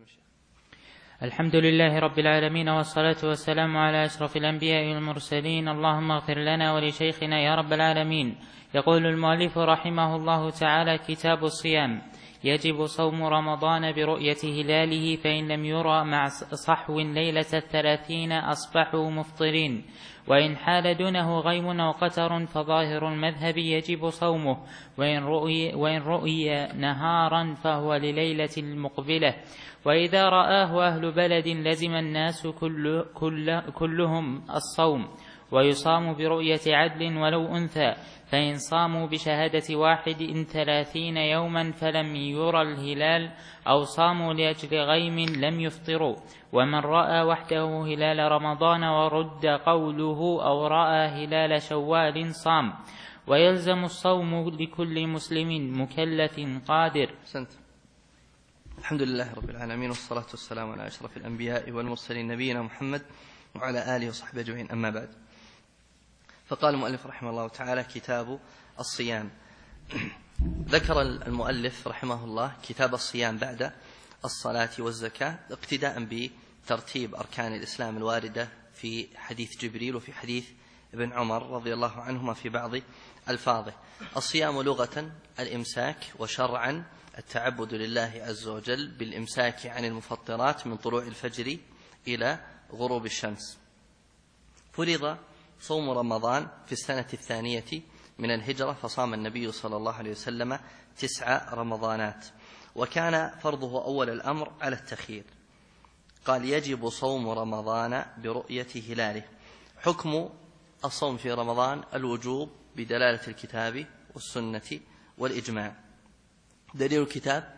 الحمد لله رب العالمين، والصلاة والسلام على أشرف الأنبياء والمرسلين. اللهم اغفر لنا ولشيخنا يا رب العالمين. يقول المؤلف رحمه الله تعالى: كتاب الصيام. يجب صوم رمضان برؤية هلاله، فإن لم يرى مع صحو ليلة 30 أصبحوا مفطرين، وإن حال دونه غيم أو قتر فظاهر المذهب يجب صومه، وإن رؤي نهارا فهو لليلة المقبلة. وإذا رآه أهل بلد لزم الناس كلهم الصوم، ويصام برؤية عدل ولو أنثى، فإن صاموا بشهادة واحد 30 يوما فلم يرى الهلال أو صاموا لأجل غيم لم يفطروا. ومن رأى وحده هلال رمضان ورد قوله أو رأى هلال شوال صام، ويلزم الصوم لكل مسلم مكلف قادر. الحمد لله رب العالمين، والصلاة والسلام على أشرف الأنبياء والمرسلين نبينا محمد وعلى آله وصحبه أجمعين، أما بعد. فقال المؤلف رحمه الله تعالى: كتاب الصيام. ذكر المؤلف رحمه الله كتاب الصيام بعد الصلاة والزكاة اقتداء بترتيب أركان الإسلام الواردة في حديث جبريل وفي حديث ابن عمر رضي الله عنهما في بعض ألفاظه. الصيام لغة الإمساك، وشرعا التعبد لله عز وجل بالإمساك عن المفطرات من طلوع الفجر إلى غروب الشمس. فرض صوم رمضان في السنة 2 من الهجرة، فصام النبي صلى الله عليه وسلم 9 رمضانات، وكان فرضه أول الأمر على التخيير. قال: يجب صوم رمضان برؤية هلاله. حكم الصوم في رمضان الوجوب بدلالة الكتاب والسنة والإجماع. دليل الكتاب: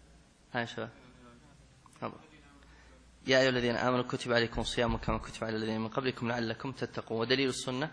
يا أيها الذين آمنوا كتب عليكم الصيام كما كتب على الذين من قبلكم لعلكم تتقون. ودليل السنة: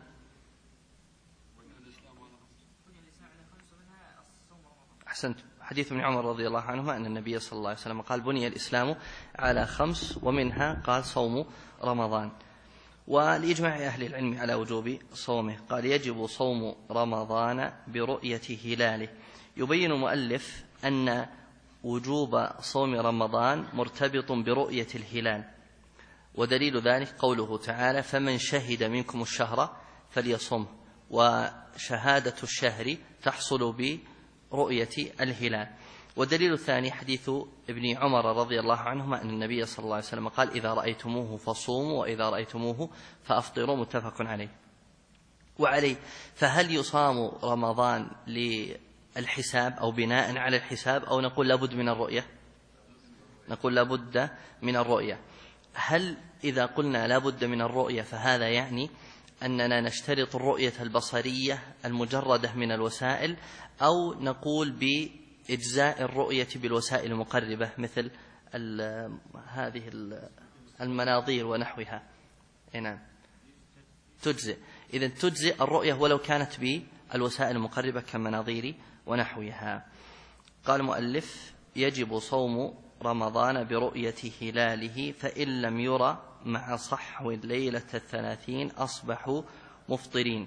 أحسنت، حديث ابن عمر رضي الله عنهما أن النبي صلى الله عليه وسلم قال: بني الإسلام على 5، ومنها قال صوم رمضان. ولإجماع أهل العلم على وجوب صومه. قال: يجب صوم رمضان برؤية هلاله. يبين المؤلف أن وجوب صوم رمضان مرتبط برؤية الهلال، ودليل ذلك قوله تعالى: فمن شهد منكم الشهر فليصمه. وشهادة الشهر تحصل برؤية الهلال. والدليل الثاني حديث ابن عمر رضي الله عنهما أن النبي صلى الله عليه وسلم قال: إذا رأيتموه فصوموا وإذا رأيتموه فأفطروا، متفق عليه. وعليه فهل يصام رمضان للحساب أو بناء على الحساب، أو نقول لابد من الرؤية؟ نقول لابد من الرؤية. هل إذا قلنا لابد من الرؤية فهذا يعني أننا نشترط الرؤية البصرية المجردة من الوسائل، أو نقول بإجزاء الرؤية بالوسائل المقربة مثل هذه المناظير ونحوها؟ نعم، تجزئ. إذن تجزئ الرؤية ولو كانت بالوسائل المقربة كمناظير ونحوها. قال المؤلف: يجب صوم رمضان برؤية هلاله، فإن لم يرى مع صحو ليلة 30 أصبحوا مفطرين.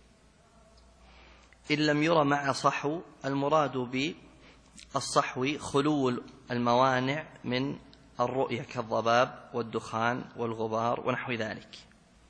إن لم يرى مع صحو، المراد بالصحو خلو الموانع من الرؤية كالضباب والدخان والغبار ونحو ذلك.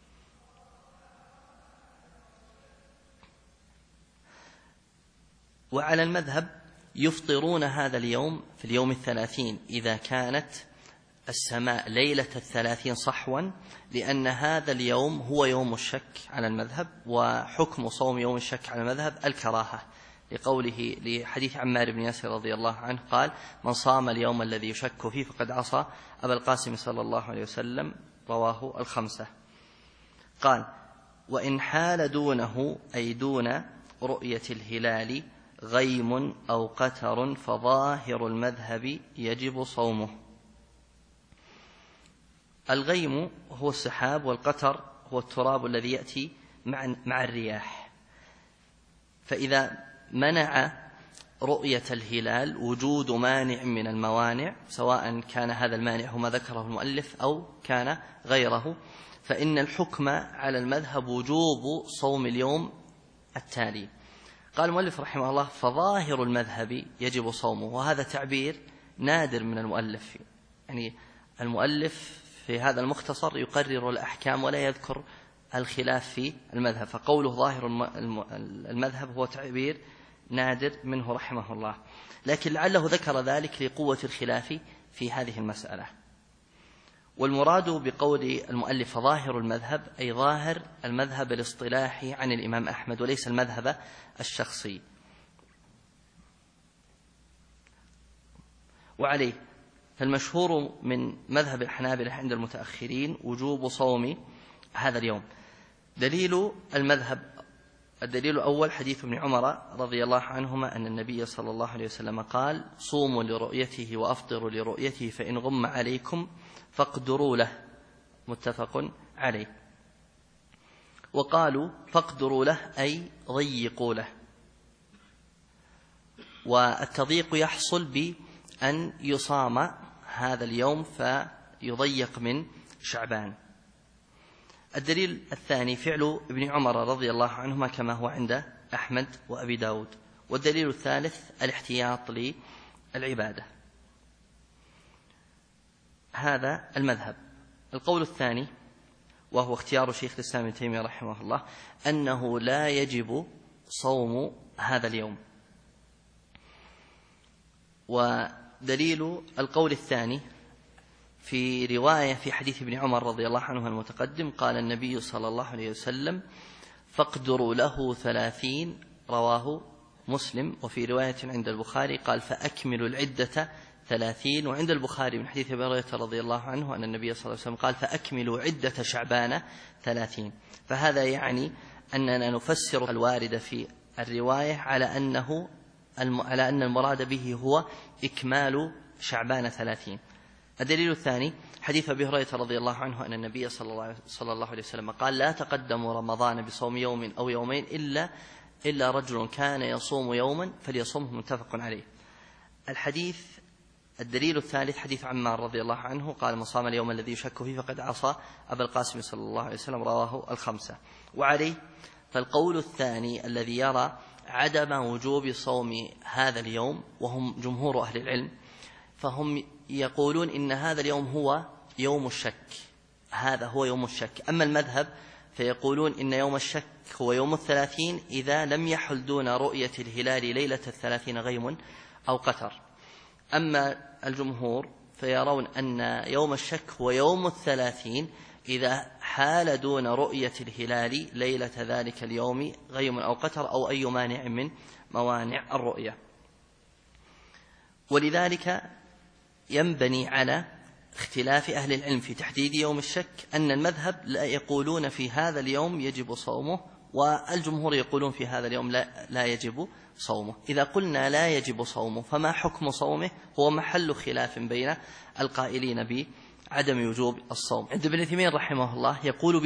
وعلى المذهب يفطرون هذا اليوم في اليوم 30 إذا كانت السماء ليلة 30 صحوا، لأن هذا اليوم هو يوم الشك على المذهب، وحكم صوم يوم الشك على المذهب الكراهة، لقوله لحديث عمار بن ياسر رضي الله عنه قال: من صام اليوم الذي يشك فيه فقد عصى أبا القاسم صلى الله عليه وسلم، رواه 5. قال: وإن حال دونه، أي دون رؤية الهلال، غيم أو قتر فظاهر المذهب يجب صومه. الغيم هو السحاب، والقتر هو التراب الذي يأتي مع الرياح. فإذا منع رؤية الهلال وجود مانع من الموانع، سواء كان هذا المانع هو ما ذكره المؤلف أو كان غيره، فإن الحكم على المذهب وجوب صوم اليوم التالي. قال المؤلف رحمه الله: فظاهر المذهب يجب صومه. وهذا تعبير نادر من المؤلف يعني المؤلف في هذا المختصر يقرر الأحكام ولا يذكر الخلاف في المذهب، فقوله ظاهر المذهب هو تعبير نادر منه رحمه الله، لكن لعله ذكر ذلك لقوة الخلاف في هذه المسألة. والمراد بقول المؤلف ظاهر المذهب أي ظاهر المذهب الاصطلاحي عن الإمام أحمد وليس المذهب الشخصي. وعليه فالمشهور من مذهب الحنابلة عند المتأخرين وجوب صوم هذا اليوم. دليل المذهب الدليل الأول حديث ابن عمر رضي الله عنهما أن النبي صلى الله عليه وسلم قال: صوموا لرؤيته وأفطروا لرؤيته فإن غم عليكم فاقدروا له، متفق عليه. وقالوا فاقدروا له أي ضيقوا له، والتضييق يحصل بأن يصام هذا اليوم فيضيق من شعبان. الدليل الثاني فعل ابن عمر رضي الله عنهما كما هو عند أحمد وأبي داود. والدليل الثالث الاحتياط للعبادة. هذا المذهب. القول الثاني وهو اختيار شيخ الإسلام ابن تيمية رحمه الله أنه لا يجب صوم هذا اليوم. ودليل القول الثاني في رواية في حديث ابن عمر رضي الله عنه المتقدم قال النبي صلى الله عليه وسلم: فاقدروا له 30، رواه مسلم. وفي رواية عند البخاري قال: فأكملوا العدة 30. وعند البخاري من حديث أبي هريرة رضي الله عنه أن النبي صلى الله عليه وسلم قال: فأكملوا عدة شعبان 30. فهذا يعني أننا نفسر الوارد في الرواية على أن المراد به هو إكمال شعبان 30. الدليل الثاني حديث أبي هريرة رضي الله عنه أن النبي صلى الله عليه وسلم قال: لا تقدموا رمضان بصوم يوم أو يومين إلا رجل كان يصوم يوما فليصومه، متفق عليه. الدليل الثالث حديث عمار رضي الله عنه قال: من صام اليوم الذي يشك فيه فقد عصى أبا القاسم صلى الله عليه وسلم، رواه الخمسة. وعليه فالقول الثاني الذي يرى عدم وجوب صوم هذا اليوم وهم جمهور أهل العلم، فهم يقولون إن هذا اليوم هو يوم الشك، هذا هو يوم الشك. أما المذهب فيقولون إن يوم الشك هو يوم 30 إذا لم يحل دون رؤية الهلال ليلة 30 غيم أو قتر. أما الجمهور فيرون أن يوم الشك هو يوم 30 إذا حال دون رؤية الهلال ليلة ذلك اليوم غيم أو قتر أو أي مانع من موانع الرؤية. ولذلك ينبني على اختلاف أهل العلم في تحديد يوم الشك أن المذهب لا يقولون في هذا اليوم يجب صومه، والجمهور يقولون في هذا اليوم لا يجب صومه. إذا قلنا لا يجب صومه فما حكم صومه؟ هو محل خلاف بين القائلين بعدم وجوب الصوم. عند ابن تيمية رحمه الله يقول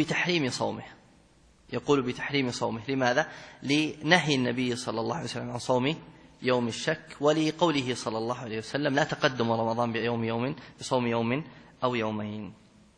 بتحريم صومه. لماذا؟ لنهي النبي صلى الله عليه وسلم عن صوم يوم الشك، ولقوله صلى الله عليه وسلم: لا تقدم رمضان بصوم يوم أو يومين.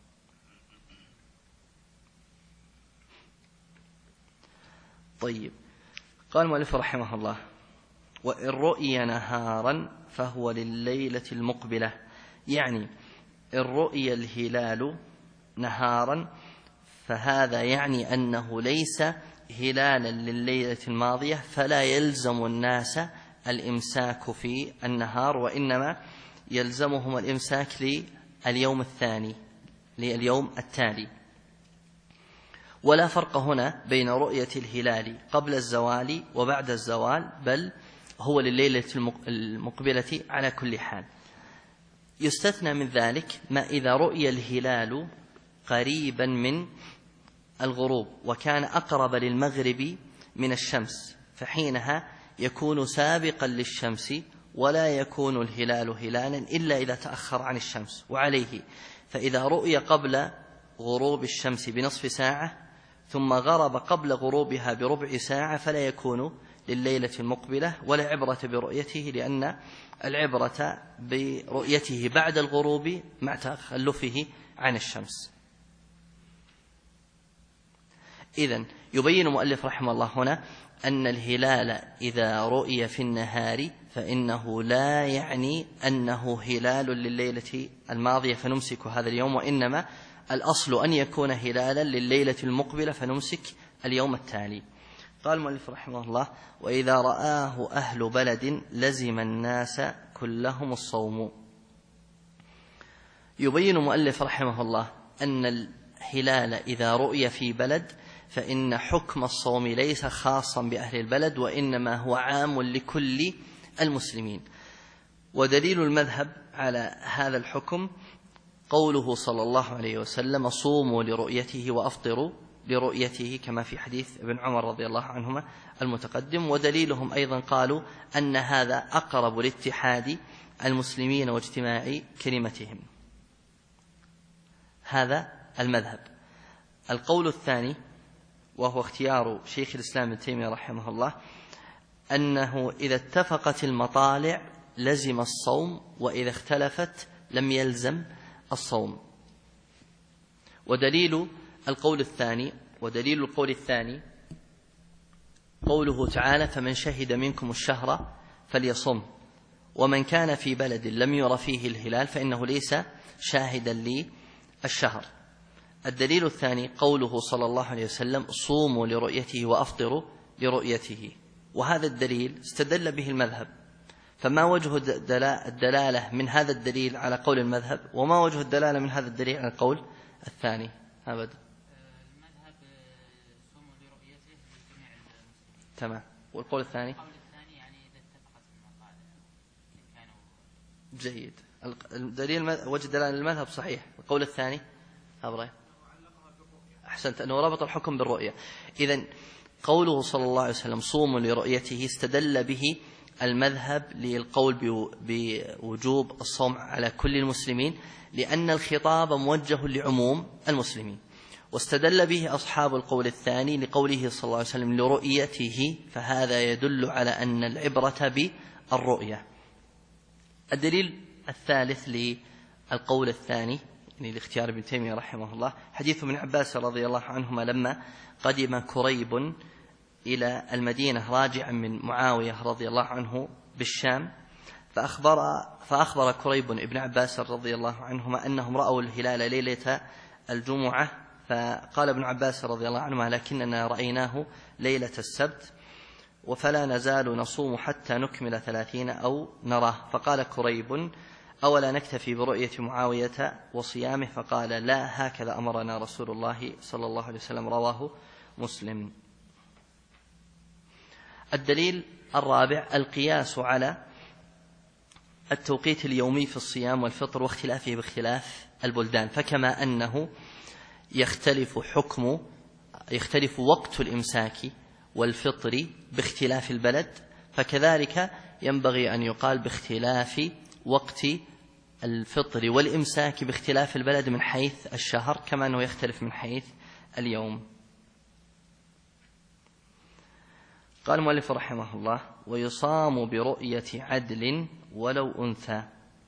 طيب، قال المؤلف رحمه الله: وإن رؤي نهارا فهو لليلة المقبلة، يعني إن رؤي الهلال نهارا فهذا يعني أنه ليس هلالا لليلة الماضية، فلا يلزم الناس الإمساك في النهار، وإنما يلزمهم الإمساك لليوم التالي. ولا فرق هنا بين رؤية الهلال قبل الزوال وبعد الزوال، بل هو لليلة المقبلة على كل حال. يستثنى من ذلك ما إذا رؤي الهلال قريبا من الغروب وكان أقرب للمغرب من الشمس، فحينها يكون سابقا للشمس ولا يكون الهلال هلالا إلا إذا تأخر عن الشمس. وعليه فإذا رؤي قبل غروب الشمس بنصف ساعة ثم غرب قبل غروبها بربع ساعة فلا يكون لليلة المقبلة ولا عبرة برؤيته، لأن العبرة برؤيته بعد الغروب مع تخلفه عن الشمس. إذن يبين المؤلف رحمه الله هنا أن الهلال إذا رؤي في النهار فإنه لا يعني أنه هلال لليلة الماضية فنمسك هذا اليوم، وإنما الأصل أن يكون هلالا لليلة المقبلة فنمسك اليوم التالي. قال المؤلف رحمه الله: وإذا رآه أهل بلد لزم الناس كلهم الصوم. يبين المؤلف رحمه الله أن الهلال إذا رؤي في بلد فإن حكم الصوم ليس خاصا بأهل البلد، وإنما هو عام لكل المسلمين. ودليل المذهب على هذا الحكم قوله صلى الله عليه وسلم: صوموا لرؤيته وأفطروا لرؤيته، كما في حديث ابن عمر رضي الله عنهما المتقدم. ودليلهم أيضا قالوا أن هذا أقرب لاتحاد المسلمين واجتماع كلمتهم. هذا المذهب. القول الثاني وهو اختيار شيخ الإسلام ابن تيمية رحمه الله أنه إذا اتفقت المطالع لزم الصوم، وإذا اختلفت لم يلزم الصوم. ودليل القول الثاني قوله تعالى: فمن شهد منكم الشهر فليصم، ومن كان في بلد لم ير فيه الهلال فإنه ليس شاهدا للشهر. الدليل الثاني قوله صلى الله عليه وسلم: صوموا لرؤيته وأفطروا لرؤيته، وهذا الدليل استدل به المذهب. فما وجه الدلالة من هذا الدليل على قول المذهب، وما وجه الدلالة من هذا الدليل على القول الثاني؟ أبدا. المذهب صوموا لرؤيته لجميع المسلمين. تمام. والقول الثاني؟ القول الثاني يعني إذا اتفقت المطالع كانوا. جيد. الدليل وجه دلالة المذهب صحيح. القول الثاني أبراهيم؟ أحسنت، أنه ربط الحكم بالرؤية. إذن قوله صلى الله عليه وسلم: صوموا لرؤيته استدل به المذهب للقول بوجوب الصوم على كل المسلمين، لأن الخطاب موجه لعموم المسلمين. واستدل به أصحاب القول الثاني لقوله صلى الله عليه وسلم: لرؤيته، فهذا يدل على أن العبرة بالرؤية. الدليل الثالث للقول الثاني يعني لاختيار ابن تيمية رحمه الله حديث ابن عباس رضي الله عنهما لما قدم كريب إلى المدينة راجعا من معاوية رضي الله عنه بالشام، فأخبر كريب ابن عباس رضي الله عنهما أنهم رأوا الهلال ليلة الجمعة، فقال ابن عباس رضي الله عنهما: لكننا رأيناه ليلة السبت، وفلا نزال نصوم حتى نكمل 30 أو نراه. فقال كريب: أولا نكتفي برؤية معاوية وصيامه؟ فقال: لا، هكذا أمرنا رسول الله صلى الله عليه وسلم. رواه مسلم. الدليل الرابع القياس على التوقيت اليومي في الصيام والفطر واختلافه باختلاف البلدان، فكما أنه يختلف وقت الإمساك والفطر باختلاف البلد، فكذلك ينبغي أن يقال باختلاف وقت الفطر والإمساك باختلاف البلد من حيث الشهر، كما أنه يختلف من حيث اليوم. قال المؤلف رحمه الله: ويصام برؤية عدل ولو أنثى.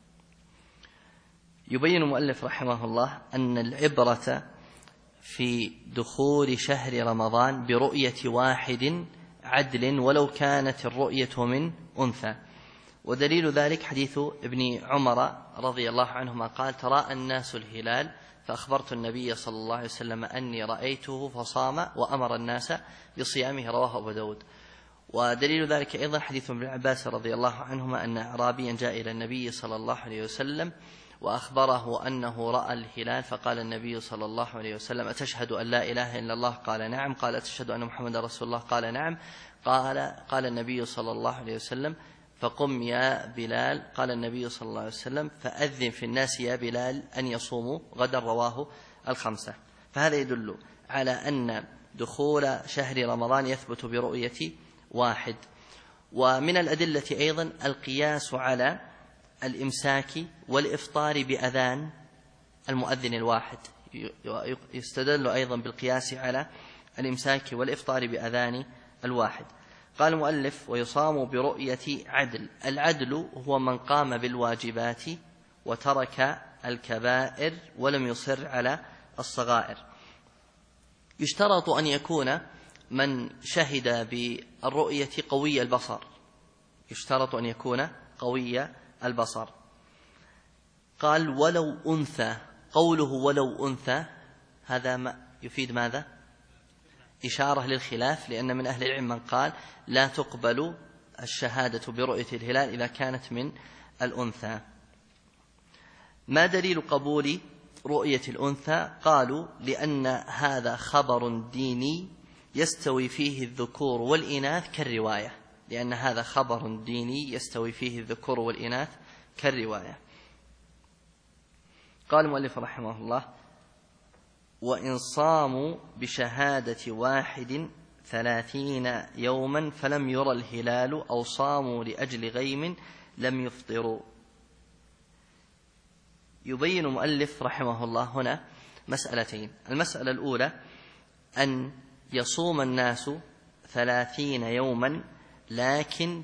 يبين المؤلف رحمه الله أن العبرة في دخول شهر رمضان برؤية واحد عدل ولو كانت الرؤية من أنثى. ودليل ذلك حديث ابن عمر رضي الله عنهما قال: تراءى الناس الهلال فأخبرت النبي صلى الله عليه وسلم أني رأيته فصام وأمر الناس بصيامه. رواه أبو داود. ودليل ذلك أيضا حديث ابن عباس رضي الله عنهما أن أعرابيا جاء إلى النبي صلى الله عليه وسلم وأخبره أنه رأى الهلال، فقال النبي صلى الله عليه وسلم: أتشهد أن لا إله إلا الله؟ قال: نعم. قال: أتشهد أن محمد رسول الله؟ قال: نعم. قال النبي صلى الله عليه وسلم: فقم يا بلال. قال النبي صلى الله عليه وسلم: فأذن في الناس يا بلال أن يصوموا غدا. رواه الخمسة. فهذا يدل على أن دخول شهر رمضان يثبت برؤية واحد. ومن الأدلة أيضا القياس على الإمساك والإفطار بأذان المؤذن الواحد، يستدل أيضا بالقياس على الإمساك والإفطار بأذان الواحد. قال المؤلف: ويصام برؤية عدل. العدل هو من قام بالواجبات وترك الكبائر ولم يصر على الصغائر. يشترط أن يكون من شهد بالرؤية قوي البصر، يشترط أن يكون قوي البصر. قال ولو أنثى، قوله ولو أنثى هذا ما يفيد ماذا؟ إشارة للخلاف، لأن من أهل العلم من قال لا تقبل الشهادة برؤية الهلال إذا كانت من الأنثى. ما دليل قبول رؤية الأنثى؟ قالوا لأن هذا خبر ديني يستوي فيه الذكور والإناث كالرواية، لأن هذا خبر ديني يستوي فيه الذكور والإناث كالرواية. قال المؤلف رحمه الله وإن صاموا بشهادة 31 يوما فلم يرى الهلال أو صاموا لأجل غيم لم يفطروا. يبين المؤلف رحمه الله هنا مسألتين. المسألة الأولى أن يصوم الناس 30 يوما لكن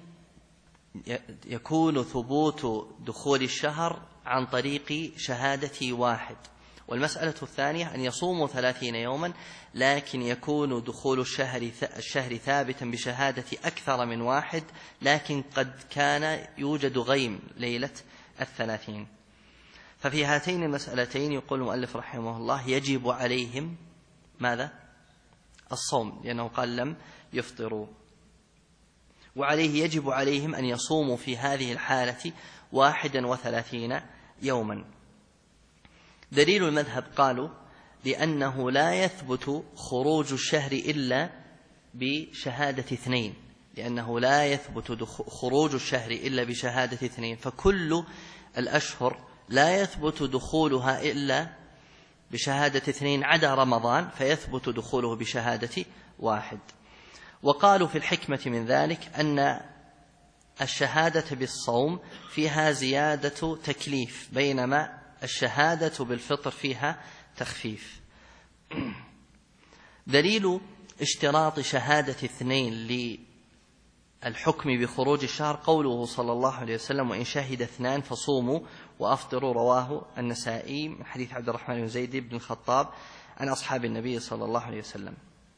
يكون ثبوت دخول الشهر عن طريق شهادة واحد. والمسألة الثانية أن يصوموا 30 يوما لكن يكون دخول الشهر ثابتا بشهادة أكثر من واحد، لكن قد كان يوجد غيم ليلة 30. ففي هاتين المسألتين يقول المؤلف رحمه الله يجب عليهم ماذا؟ الصوم، لأنه قال لم يفطروا، وعليه يجب عليهم أن يصوموا في هذه الحالة 31 يوما. دليل المذهب قالوا لأنه لا يثبت خروج الشهر إلا بشهادة 2، لأنه لا يثبت خروج الشهر إلا بشهادة 2، فكل الأشهر لا يثبت دخولها إلا بشهادة 2 عدا رمضان فيثبت دخوله بشهادة 1. وقالوا في الحكمة من ذلك أن الشهادة بالصوم فيها زيادة تكليف بينما الشهادة بالفطر فيها تخفيف. دليل اشتراط شهادة 2 للحكم بخروج الشهر قوله صلى الله عليه وسلم وإن شهد 2 فصوموا وأفطروا، رواه النسائي من حديث عبد الرحمن بن زيد بن الخطاب عن أصحاب النبي صلى الله عليه وسلم.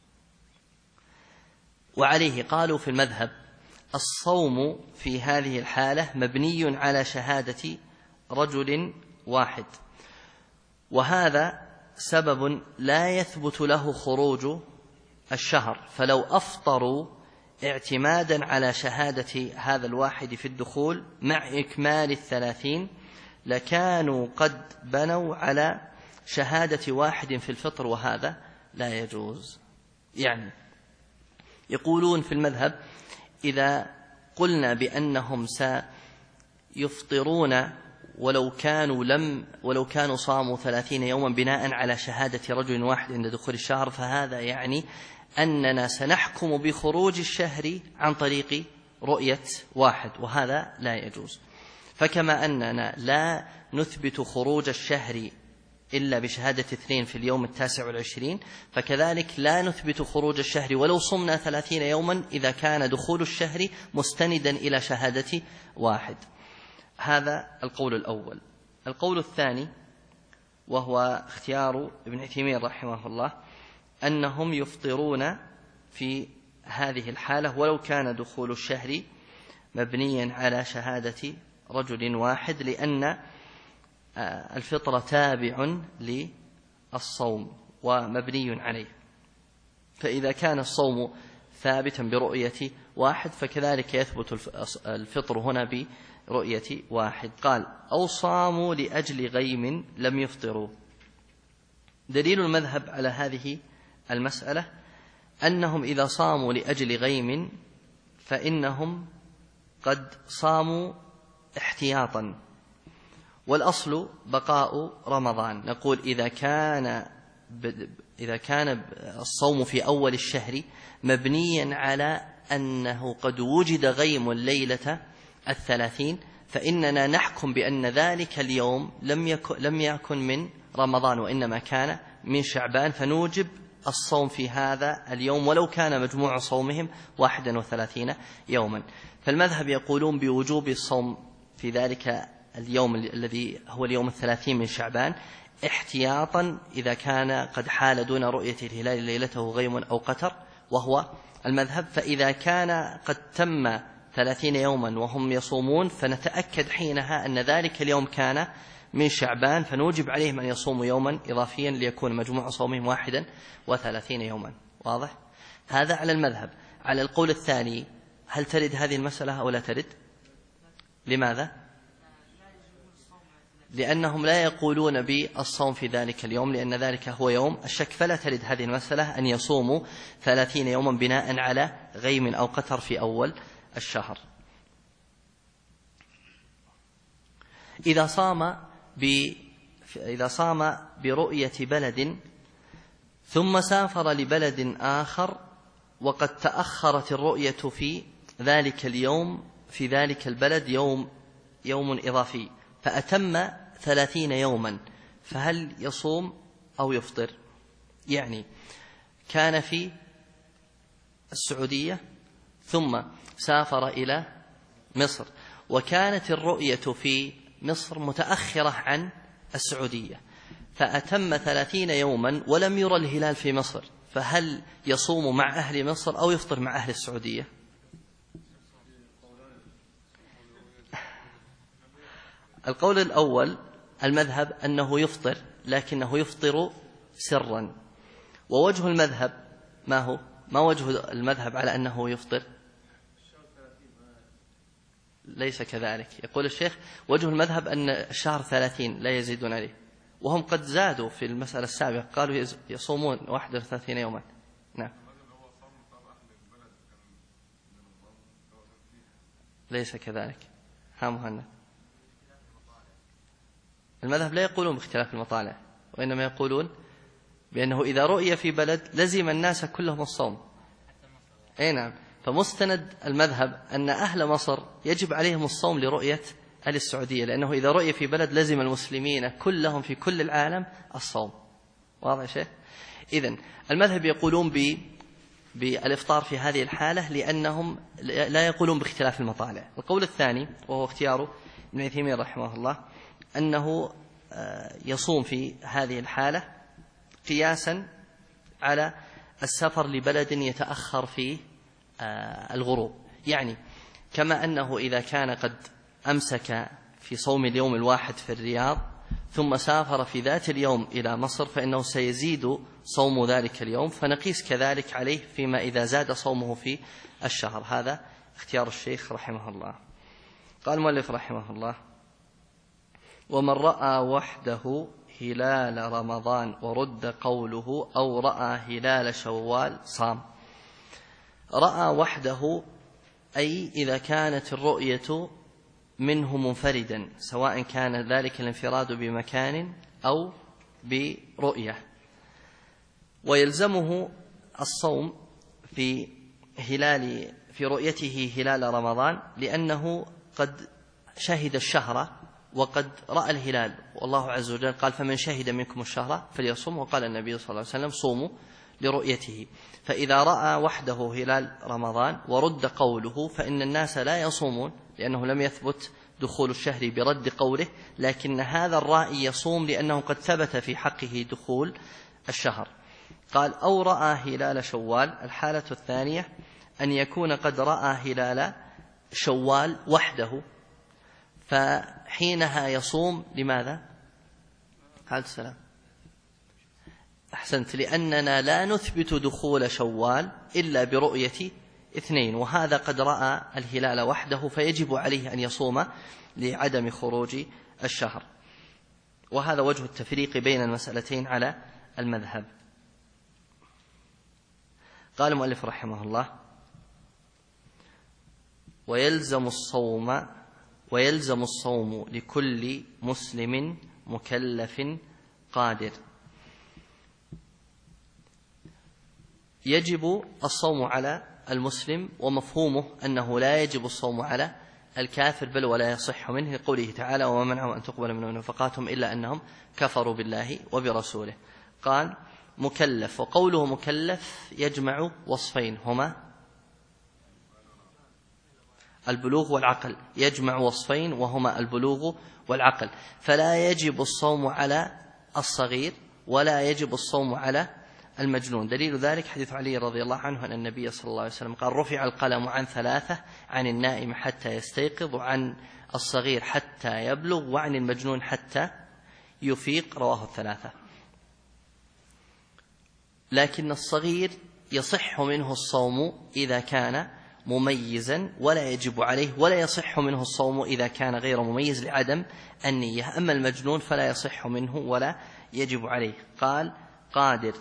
وعليه قالوا في المذهب الصوم في هذه الحالة مبني على شهادة رجل واحد، وهذا سبب لا يثبت له خروج الشهر، فلو أفطروا اعتمادا على شهادة هذا الواحد في الدخول مع إكمال 30 لكانوا قد بنوا على شهادة واحد في الفطر، وهذا لا يجوز. يعني يقولون في المذهب إذا قلنا بأنهم سيفطرون ولو كانوا صاموا 30 يوما بناء على شهادة رجل واحد عند دخول الشهر، فهذا يعني أننا سنحكم بخروج الشهر عن طريق رؤية واحد، وهذا لا يجوز. فكما أننا لا نثبت خروج الشهر إلا بشهادة 2 في اليوم 29، فكذلك لا نثبت خروج الشهر ولو صمنا 30 يوما إذا كان دخول الشهر مستندا إلى شهادة واحد. هذا القول الأول. القول الثاني وهو اختيار ابن عثيمين رحمه الله أنهم يفطرون في هذه الحالة ولو كان دخول الشهر مبنيا على شهادة رجل واحد، لأن الفطر تابع للصوم ومبني عليه، فإذا كان الصوم ثابتا برؤية واحد فكذلك يثبت الفطر هنا برؤية واحد. قال أو صاموا لأجل غيم لم يفطروا. دليل المذهب على هذه المسألة أنهم إذا صاموا لأجل غيم فإنهم قد صاموا احتياطا، والأصل بقاء رمضان. نقول إذا كان الصوم في أول الشهر مبنيا على أنه قد وجد غيم الليلة 30 فإننا نحكم بأن ذلك اليوم لم يكن من رمضان وإنما كان من شعبان، فنوجب الصوم في هذا اليوم ولو كان مجموع صومهم 31 يوما. فالمذهب يقولون بوجوب الصوم في ذلك اليوم الذي هو اليوم 30 من شعبان احتياطا إذا كان قد حال دون رؤية الهلال ليلته غيم أو قتر، وهو المذهب. فإذا كان قد تم 30 يوما وهم يصومون، فنتأكد حينها أن ذلك اليوم كان من شعبان، فنوجب عليهم أن يصوموا يوما إضافيا ليكون مجموع صومهم 31 يوما. واضح؟ هذا على المذهب. على القول الثاني، هل ترد هذه المسألة أو لا ترد؟ لماذا؟ لأنهم لا يقولون بالصوم في ذلك اليوم، لأن ذلك هو يوم الشك، فلا ترد هذه المسألة أن يصوموا 30 يوما بناء على غيم أو قتر في أول الشهر. إذا صام برؤية بلد ثم سافر لبلد آخر وقد تأخرت الرؤية في ذلك اليوم في ذلك البلد يوم إضافي، فأتم 30 يوما، فهل يصوم أو يفطر؟ يعني كان في السعودية ثم سافر إلى مصر، وكانت الرؤية في مصر متأخرة عن السعودية، فأتم 30 يوما ولم يرى الهلال في مصر، فهل يصوم مع أهل مصر أو يفطر مع أهل السعودية؟ القول الأول المذهب أنه يفطر، لكنه يفطر سرا. ووجه المذهب ما هو؟ ما وجه المذهب على أنه يفطر؟ ليس كذلك. يقول الشيخ وجه المذهب أن الشهر 30 لا يزيدون عليه، وهم قد زادوا في المسألة السابقة، قالوا يصومون 31 يوما. نعم. ليس كذلك. ها مهند، المذهب لا يقولون باختلاف المطالع، وإنما يقولون بأنه إذا رؤي في بلد لزم الناس كلهم الصوم. أي نعم. فمستند المذهب أن أهل مصر يجب عليهم الصوم لرؤية أهل السعودية، لأنه إذا رؤي في بلد لزم المسلمين كلهم في كل العالم الصوم. واضح شيء؟ إذن المذهب يقولون بالإفطار في هذه الحالة، لأنهم لا يقولون باختلاف المطالع. القول الثاني وهو اختيار ابن عثيمين رحمه الله أنه يصوم في هذه الحالة قياسا على السفر لبلد يتأخر فيه الغروب، يعني كما أنه إذا كان قد أمسك في صوم اليوم الواحد في الرياض ثم سافر في ذات اليوم إلى مصر، فإنه سيزيد صوم ذلك اليوم، فنقيس كذلك عليه فيما إذا زاد صومه في الشهر. هذا اختيار الشيخ رحمه الله. قال المؤلف رحمه الله: ومن رأى وحده هلال رمضان ورد قوله أو رأى هلال شوال صام. رأى وحده أي إذا كانت الرؤية منه منفردا، سواء كان ذلك الانفراد بمكان أو برؤية، ويلزمه الصوم في رؤيته هلال رمضان، لأنه قد شهد الشهر وقد رأى الهلال، والله عز وجل قال: فمن شهد منكم الشهر فليصم، وقال النبي صلى الله عليه وسلم: صوموا لرؤيته. فإذا رأى وحده هلال رمضان ورد قوله، فإن الناس لا يصومون، لأنه لم يثبت دخول الشهر برد قوله، لكن هذا الرائي يصوم لأنه قد ثبت في حقه دخول الشهر. قال: أو رأى هلال شوال. الحالة الثانية أن يكون قد رأى هلال شوال وحده، فحينها يصوم. لماذا؟ عليه السلام. أحسنت. لأننا لا نثبت دخول شوال إلا برؤية اثنين، وهذا قد رأى الهلال وحده، فيجب عليه أن يصوم لعدم خروج الشهر. وهذا وجه التفريق بين المسألتين على المذهب. قال المؤلف رحمه الله: ويلزم الصوم لكل مسلم مكلف قادر. يجب الصوم على المسلم، ومفهومه أنه لا يجب الصوم على الكافر، بل ولا يصح منه، لقوله تعالى: وما منعهم أن تقبل منهم نفقاتهم إلا أنهم كفروا بالله وبرسوله. قال: مكلف، وقوله مكلف يجمع وصفين هما البلوغ والعقل، يجمع وصفين وهما البلوغ والعقل، فلا يجب الصوم على الصغير ولا يجب الصوم على المجنون. دليل ذلك حديث علي رضي الله عنه أن النبي صلى الله عليه وسلم قال: رفع القلم عن 3، عن النائم حتى يستيقظ، وعن الصغير حتى يبلغ، وعن المجنون حتى يفيق. رواه 3. لكن الصغير يصح منه الصوم إذا كان مميزا ولا يجب عليه، ولا يصح منه الصوم إذا كان غير مميز لعدم النية. أما المجنون فلا يصح منه ولا يجب عليه. قال: قادر،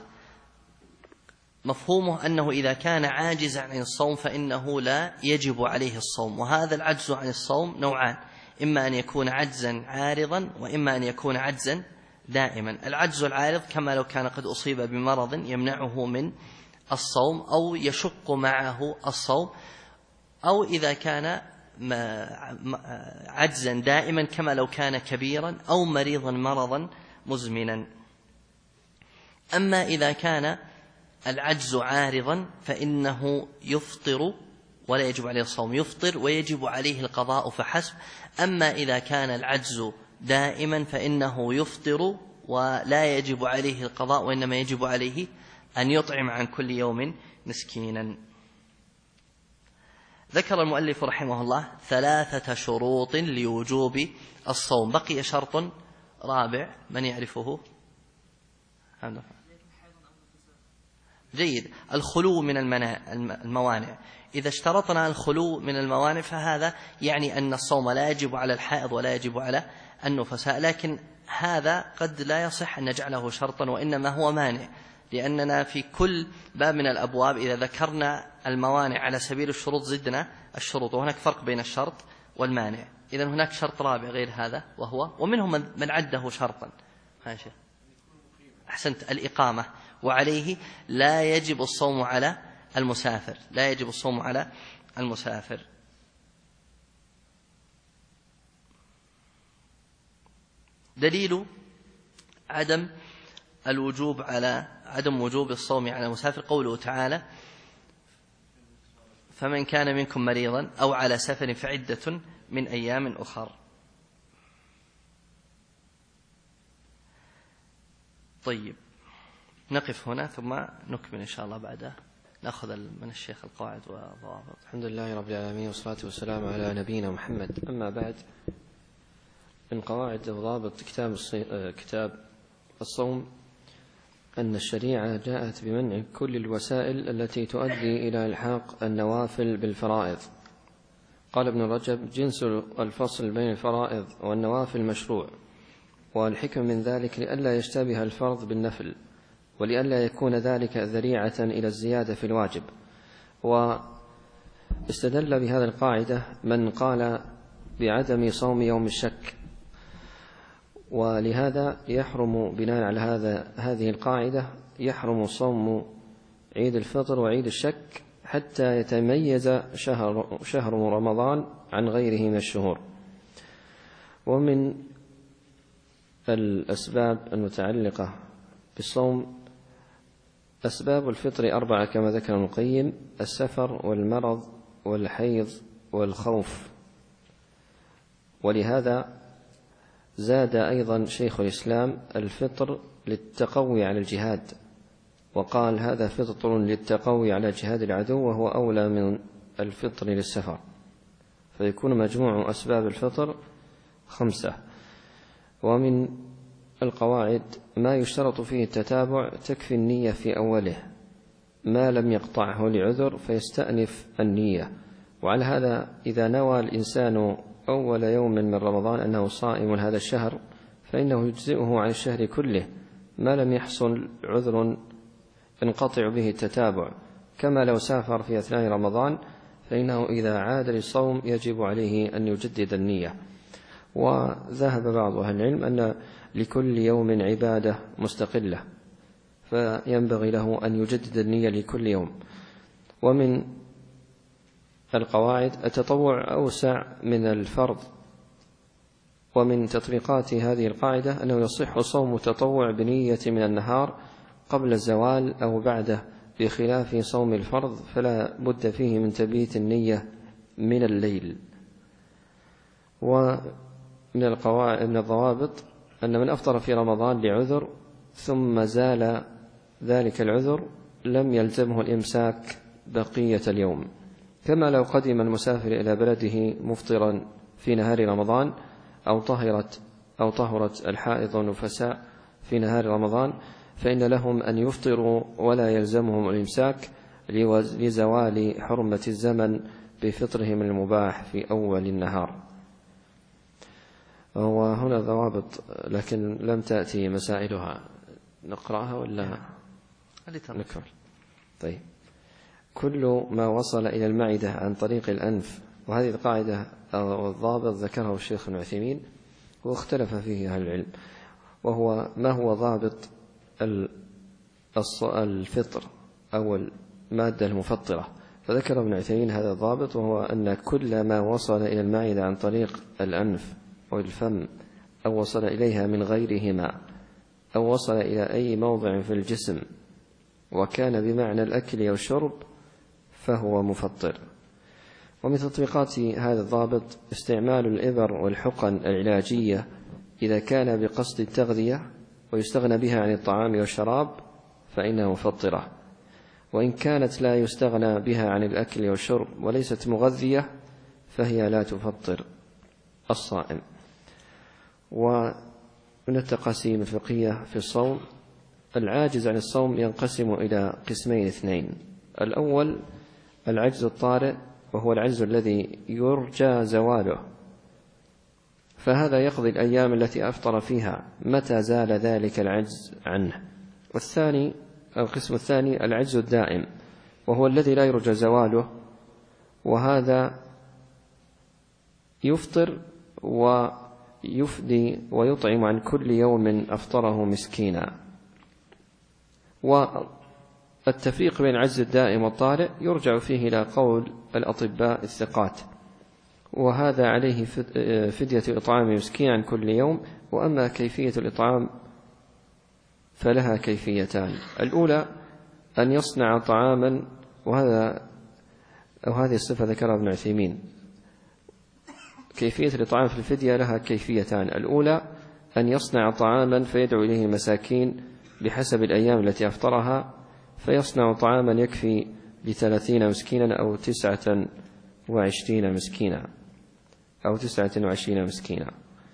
مفهومه أنه إذا كان عاجزا عن الصوم فإنه لا يجب عليه الصوم. وهذا العجز عن الصوم نوعان: إما أن يكون عجزا عارضا، وإما أن يكون عجزا دائما. العجز العارض كما لو كان قد أصيب بمرض يمنعه من الصوم أو يشق معه الصوم، أو إذا كان عجزا دائما كما لو كان كبيرا أو مريضا مرضا مزمنا. أما إذا كان العجز عارضا فإنه يفطر ولا يجب عليه الصوم، يفطر ويجب عليه القضاء فحسب. أما إذا كان العجز دائما فإنه يفطر ولا يجب عليه القضاء، وإنما يجب عليه أن يطعم عن كل يوم مسكينا. ذكر المؤلف رحمه الله 3 شروط لوجوب الصوم. بقي شرط رابع، من يعرفه؟ جيد، الخلو من الموانع. إذا اشترطنا الخلو من الموانع فهذا يعني أن الصوم لا يجب على الحائض ولا يجب على النفساء، لكن هذا قد لا يصح أن نجعله شرطا، وإنما هو مانع، لأننا في كل باب من الأبواب إذا ذكرنا الموانع على سبيل الشروط زدنا الشروط، وهناك فرق بين الشرط والمانع. إذن هناك شرط رابع غير هذا، ومنهم من عده شرطا. أحسنت، الإقامة، وعليه لا يجب الصوم على المسافر، لا يجب الصوم على المسافر. دليل عدم وجوب الصوم على المسافر قوله تعالى: فمن كان منكم مريضا أو على سفر فعدة من أيام أخر. طيب، نقف هنا ثم نكمل إن شاء الله بعدها، نأخذ من الشيخ القواعد والضوابط. الحمد لله رب العالمين، والصلاة والسلام على نبينا محمد. أما بعد، من قواعد وضابط كتاب الصوم أن الشريعة جاءت بمنع كل الوسائل التي تؤدي إلى إلحاق النوافل بالفرائض. قال ابن رجب: جنس الفصل بين الفرائض والنوافل مشروع، والحكم من ذلك لئلا يشتبه الفرض بالنفل، ولئلا يكون ذلك ذريعة إلى الزيادة في الواجب. واستدل بهذا القاعدة من قال بعدم صوم يوم الشك، ولهذا يحرم بناء على هذه القاعدة يحرم صوم عيد الفطر وعيد الشك حتى يتميز شهر رمضان عن غيره من الشهور. ومن الأسباب المتعلقة بالصوم أسباب الفطر 4 كما ذكر ابن القيم: السفر والمرض والحيض والخوف. ولهذا زاد أيضا شيخ الإسلام الفطر للتقوي على الجهاد، وقال: هذا فطر للتقوي على جهاد العدو، وهو أولى من الفطر للسفر. فيكون مجموع أسباب الفطر 5. ومن القواعد ما يشترط فيه التتابع: تكفي النية في أوله، ما لم يقطعه لعذر فيستأنف النية. وعلى هذا إذا نوى الإنسان أول يوم من رمضان أنه صائم هذا الشهر فإنه يجزئه عن الشهر كله ما لم يحصل عذر ينقطع به التتابع، كما لو سافر في أثناء رمضان فإنه إذا عاد للصوم يجب عليه أن يجدد النية. وذهب بعض أهل العلم أن لكل يوم عبادة مستقلة، فينبغي له أن يجدد النية لكل يوم. ومن القواعد التطوع أوسع من الفرض. ومن تطبيقات هذه القاعدة أنه يصح صوم التطوع بنية من النهار قبل الزوال أو بعده، بخلاف صوم الفرض فلا بد فيه من تبييت النية من الليل. ومن الضوابط أن من أفطر في رمضان لعذر ثم زال ذلك العذر لم يلزمه الإمساك بقية اليوم، كما لو قدم المسافر إلى بلده مفطرا في نهار رمضان، أو طهرت الحائض والنفساء في نهار رمضان، فإن لهم أن يفطروا ولا يلزمهم الإمساك لزوال حرمة الزمن بفطرهم المباح في أول النهار. وهنا ضوابط لكن لم تأتي مسائلها، نقرأها ولا نكمل؟ طيب. كل ما وصل إلى المعدة عن طريق الأنف، وهذه القاعدة أو الضابط ذكره الشيخ ابن عثيمين واختلف فيه أهل العلم، وهو ما هو ضابط الفطر أو المادة المفطرة. فذكر ابن عثيمين هذا الضابط، وهو أن كل ما وصل إلى المعدة عن طريق الأنف أو الفم، أو وصل إليها من غيرهما، أو وصل إلى أي موضع في الجسم وكان بمعنى الأكل أو الشرب، فهو مفطر. ومن تطبيقات هذا الضابط استعمال الإبر والحقن العلاجية إذا كان بقصد التغذية ويستغنى بها عن الطعام والشراب فإنها مفطرة، وإن كانت لا يستغنى بها عن الأكل والشرب وليست مغذية فهي لا تفطر الصائم. ومن التقاسيم الفقهية في الصوم، العاجز عن الصوم ينقسم إلى قسمين اثنين: الأول العجز الطارئ، وهو العجز الذي يرجى زواله، فهذا يقضي الأيام التي أفطر فيها متى زال ذلك العجز عنه. والثاني القسم الثاني العجز الدائم، وهو الذي لا يرجى زواله، وهذا يفطر ويفدي ويطعم عن كل يوم أفطره مسكينا. والتفريق بين العجز الدائم والطارئ يرجع فيه إلى قول الأطباء الثقات، وهذا عليه فدية إطعام مسكين عن كل يوم. وأما كيفية الإطعام فلها كيفيتان: الأولى أن يصنع طعاما، وهذه الصفة ذكرها ابن عثيمين. كيفية الإطعام في الفدية لها كيفيتان: الأولى أن يصنع طعاما فيدعو إليه المساكين بحسب الأيام التي أفطرها، فيصنع طعاما يكفي ل30 مسكينا أو 29 مسكينا أو 29 مسكينا.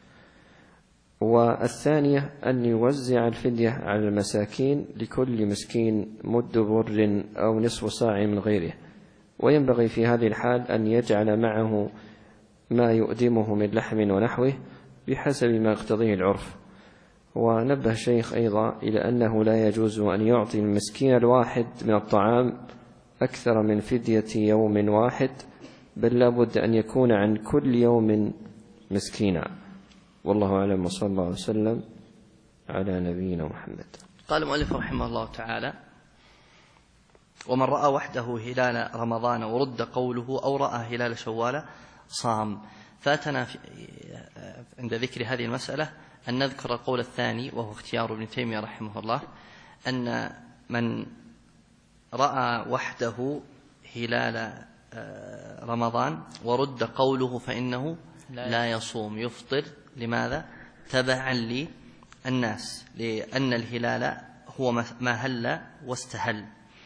والثانية أن يوزع الفدية على المساكين، لكل مسكين مد بر أو نصف صاع من غيره. وينبغي في هذه الحال أن يجعل معه ما يؤدمه من لحم ونحوه بحسب ما يقتضيه العرف. ونبه الشيخ أيضا إلى أنه لا يجوز أن يعطي المسكين الواحد من الطعام أكثر من فدية يوم واحد، بل لابد أن يكون عن كل يوم مسكينا. والله أعلم، وصلى الله وسلم على نبينا محمد. قال المؤلف رحمه الله تعالى: ومن رأى وحده هلال رمضان ورد قوله أو رأى هلال شوال صام. فاتنا عند ذكر هذه المسألة أن نذكر القول الثاني، وهو اختيار ابن تيمية رحمه الله، أن من رأى وحده هلال رمضان ورد قوله فإنه لا يصوم، يفطر. لماذا؟ تبعا للناس، لأن الهلال هو ما هل واستهل.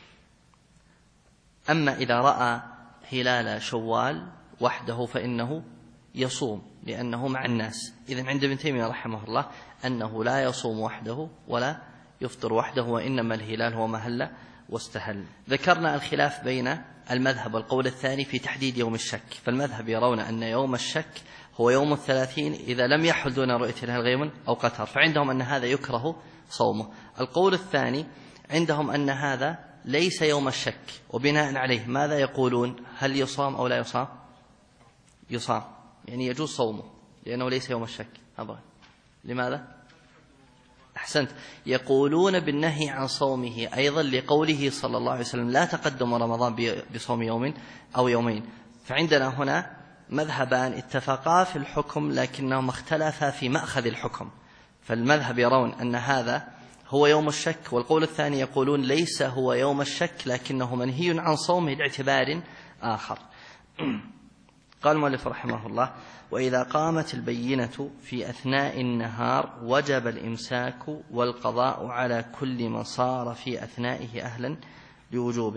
أما إذا رأى هلال شوال وحده فإنه يصوم لأنه مع الناس. إذن عند ابن تيمية رحمه الله أنه لا يصوم وحده ولا يفطر وحده، وإنما الهلال هو ما هل واستهل. ذكرنا الخلاف بين المذهب والقول الثاني في تحديد يوم الشك. فالمذهب يرون أن يوم الشك هو يوم 30 إذا لم يحل دون رؤية الهلال غيم أو قتر، فعندهم أن هذا يكره صومه. القول الثاني عندهم أن هذا ليس يوم الشك، وبناء عليه ماذا يقولون؟ هل يصام أو لا يصام؟ يصام، يعني يجوز صومه لأنه ليس يوم الشك. لماذا؟ أحسنت. يقولون بالنهي عن صومه أيضا لقوله صلى الله عليه وسلم: لا تقدم رمضان بصوم يوم أو يومين. فعندنا هنا مذهبان اتفقا في الحكم لكنهما اختلفا في مأخذ الحكم. فالمذهب يرون أن هذا هو يوم الشك، والقول الثاني يقولون ليس هو يوم الشك لكنه منهي عن صومه لاعتبار آخر. قال المؤلف رحمه الله: وإذا قامت البينة في أثناء النهار وجب الإمساك والقضاء على كل من صار في أثنائه أهلا لوجوبه.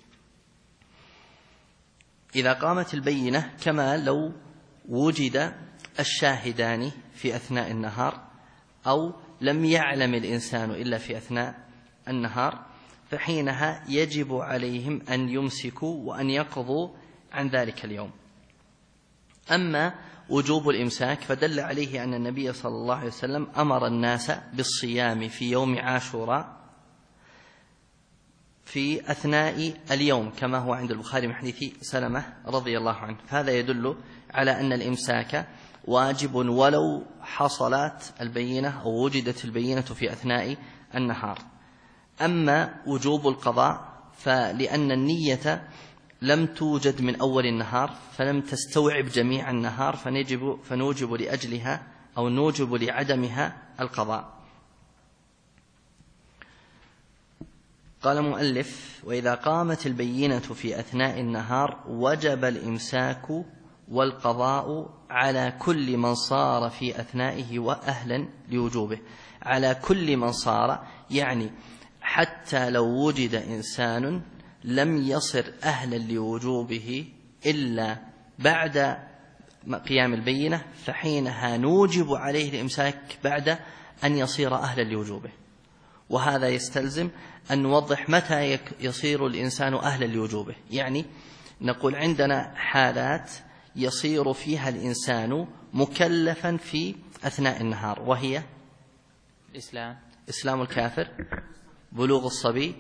إذا قامت البينة كما لو وجد الشاهدان في أثناء النهار أو لم يعلم الإنسان إلا في أثناء النهار، فحينها يجب عليهم أن يمسكوا وأن يقضوا عن ذلك اليوم. أما وجوب الإمساك فدل عليه أن النبي صلى الله عليه وسلم أمر الناس بالصيام في يوم عاشوراء في أثناء اليوم كما هو عند البخاري من حديث سلمة رضي الله عنه. هذا يدل على أن الإمساك واجب ولو حصلت البينة أو وجدت البينة في أثناء النهار. أما وجوب القضاء فلأن النية لم توجد من أول النهار فلم تستوعب جميع النهار فنوجب لأجلها أو نوجب لعدمها القضاء. قال المؤلف: وإذا قامت البينة في أثناء النهار وجب الإمساك والقضاء على كل من صار في أثنائه وأهلا لوجوبه. على كل من صار يعني حتى لو وجد إنسان لم يصر أهلا لوجوبه إلا بعد قيام البينة، فحينها نوجب عليه الإمساك بعد أن يصير أهلا لوجوبه. وهذا يستلزم أن نوضح متى يصير الإنسان أهلا لوجوبه. يعني نقول عندنا حالات يصير فيها الإنسان مكلفا في أثناء النهار، وهي إسلام الكافر، بلوغ الصبي،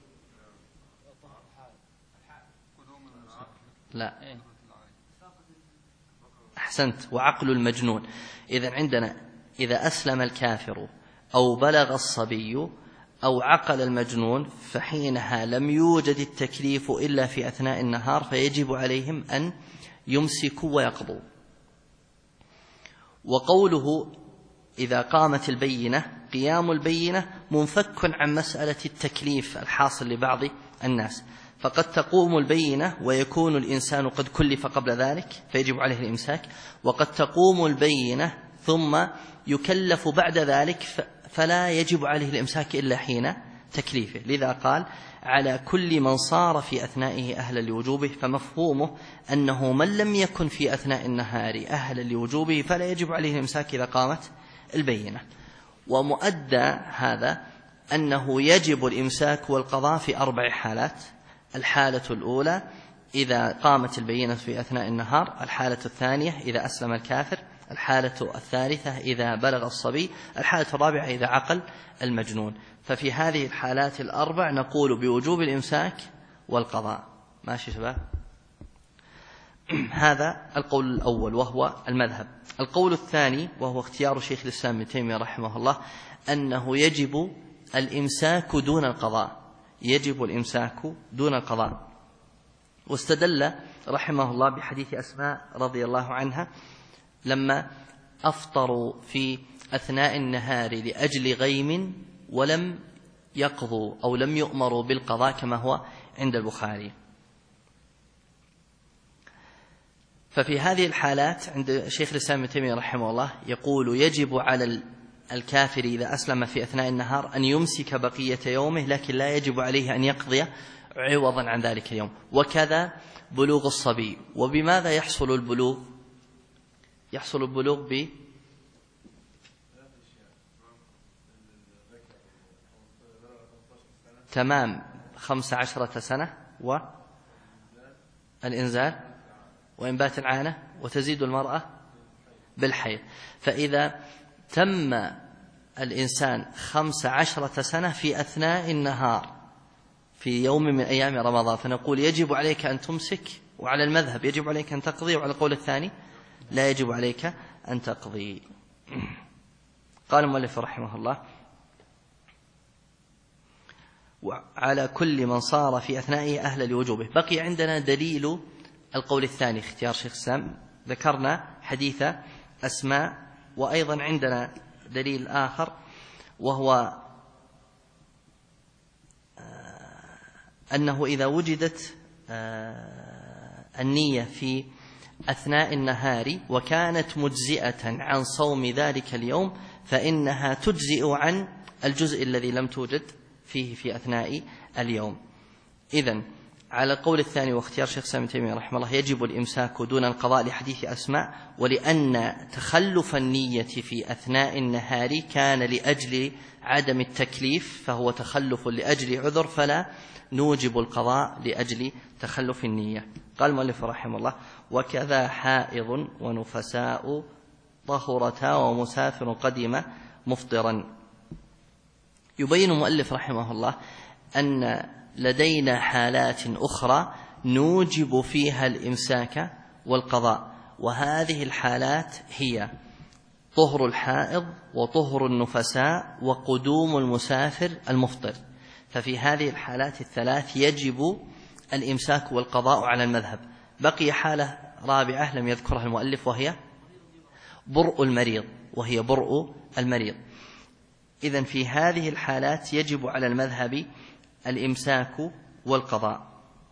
لا أحسنت، وعقل المجنون. إذن عندنا إذا أسلم الكافر أو بلغ الصبي أو عقل المجنون فحينها لم يوجد التكليف إلا في أثناء النهار، فيجب عليهم أن يمسكوا ويقضوا. وقوله إذا قامت البينة، قيام البينة منفك عن مسألة التكليف الحاصل لبعض الناس، فقد تقوم البينة ويكون الإنسان قد كلف قبل ذلك فيجب عليه الإمساك، وقد تقوم البينة ثم يكلف بعد ذلك فلا يجب عليه الإمساك إلا حين تكليفه. لذا قال على كل من صار في أثنائه أهلا لوجوبه، فمفهومه أنه من لم يكن في أثناء النهار أهلا لوجوبه فلا يجب عليه الإمساك إذا قامت البينة. ومؤدى هذا أنه يجب الإمساك والقضاء في 4 حالات: الحالة الأولى إذا قامت البينة في أثناء النهار، الحالة الثانية إذا أسلم الكافر، الحالة الثالثة إذا بلغ الصبي، الحالة الرابعة إذا عقل المجنون. ففي هذه الحالات 4 نقول بوجوب الإمساك والقضاء. ماشي شباب؟ هذا القول الأول وهو المذهب. القول الثاني وهو اختيار شيخ الإسلام ابن تيمية رحمه الله أنه يجب الإمساك دون القضاء، يجب الإمساك دون القضاء. واستدل رحمه الله بحديث أسماء رضي الله عنها لما أفطروا في أثناء النهار لأجل غيم ولم يقضوا أو لم يؤمروا بالقضاء كما هو عند البخاري. ففي هذه الحالات عند شيخ الإسلام ابن تيمية رحمه الله يقول يجب على الكافر إذا أسلم في أثناء النهار أن يمسك بقية يومه، لكن لا يجب عليه أن يقضي عوضا عن ذلك اليوم. وكذا بلوغ الصبي. وبماذا يحصل البلوغ؟ يحصل البلوغ تمام 15 سنة والإنزال وإنبات العانة، وتزيد المرأة بالحيض. فإذا تم الإنسان 15 سنة في أثناء النهار في يوم من أيام رمضان فنقول يجب عليك أن تمسك، وعلى المذهب يجب عليك أن تقضي، وعلى القول الثاني لا يجب عليك أن تقضي. قال المؤلف رحمه الله وعلى كل من صار في أثنائه أهل لوجوبه. بقي عندنا دليل القول الثاني اختيار شيخ الإسلام. ذكرنا حديث أسماء، وأيضا عندنا دليل آخر وهو أنه إذا وجدت النية في أثناء النهار وكانت مجزئة عن صوم ذلك اليوم فإنها تجزئ عن الجزء الذي لم توجد فيه في أثناء اليوم. إذن على القول الثاني واختيار شيخ الإسلام ابن تيمية رحمه الله يجب الإمساك دون القضاء لحديث أسماء، ولأن تخلف النية في أثناء النهار كان لأجل عدم التكليف فهو تخلف لأجل عذر فلا نوجب القضاء لأجل تخلف النية. قال المؤلف رحمه الله: وكذا حائض ونفساء طهرتا ومسافر قدم مفطرا. يبين المؤلف رحمه الله أن لدينا حالات أخرى نوجب فيها الإمساك والقضاء، وهذه الحالات هي طهر الحائض وطهر النفساء وقدوم المسافر المفطر. ففي هذه الحالات الثلاث يجب الإمساك والقضاء على المذهب. بقي حالة رابعة لم يذكرها المؤلف وهي برء المريض. إذن في هذه الحالات يجب على المذهب الإمساك والقضاء.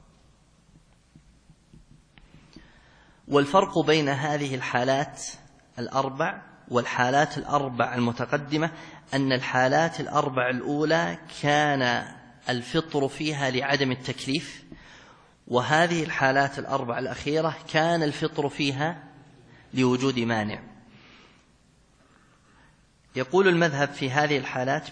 والفرق بين هذه الحالات الأربع والحالات الأربع المتقدمة أن الحالات الأربع الأولى كان الفطر فيها لعدم التكليف، وهذه الحالات الأربع الأخيرة كان الفطر فيها لوجود مانع. يقول المذهب في هذه الحالات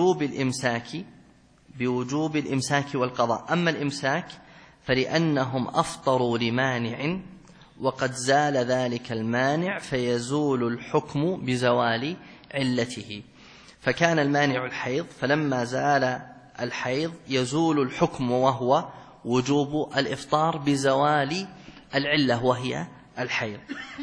بوجوب الإمساك والقضاء. أما الإمساك فلأنهم أفطروا لمانع وقد زال ذلك المانع فيزول الحكم بزوال علته. فكان المانع الحيض، فلما زال الحيض يزول الحكم وهو وجوب الإفطار بزوال العلة وهي الحيض.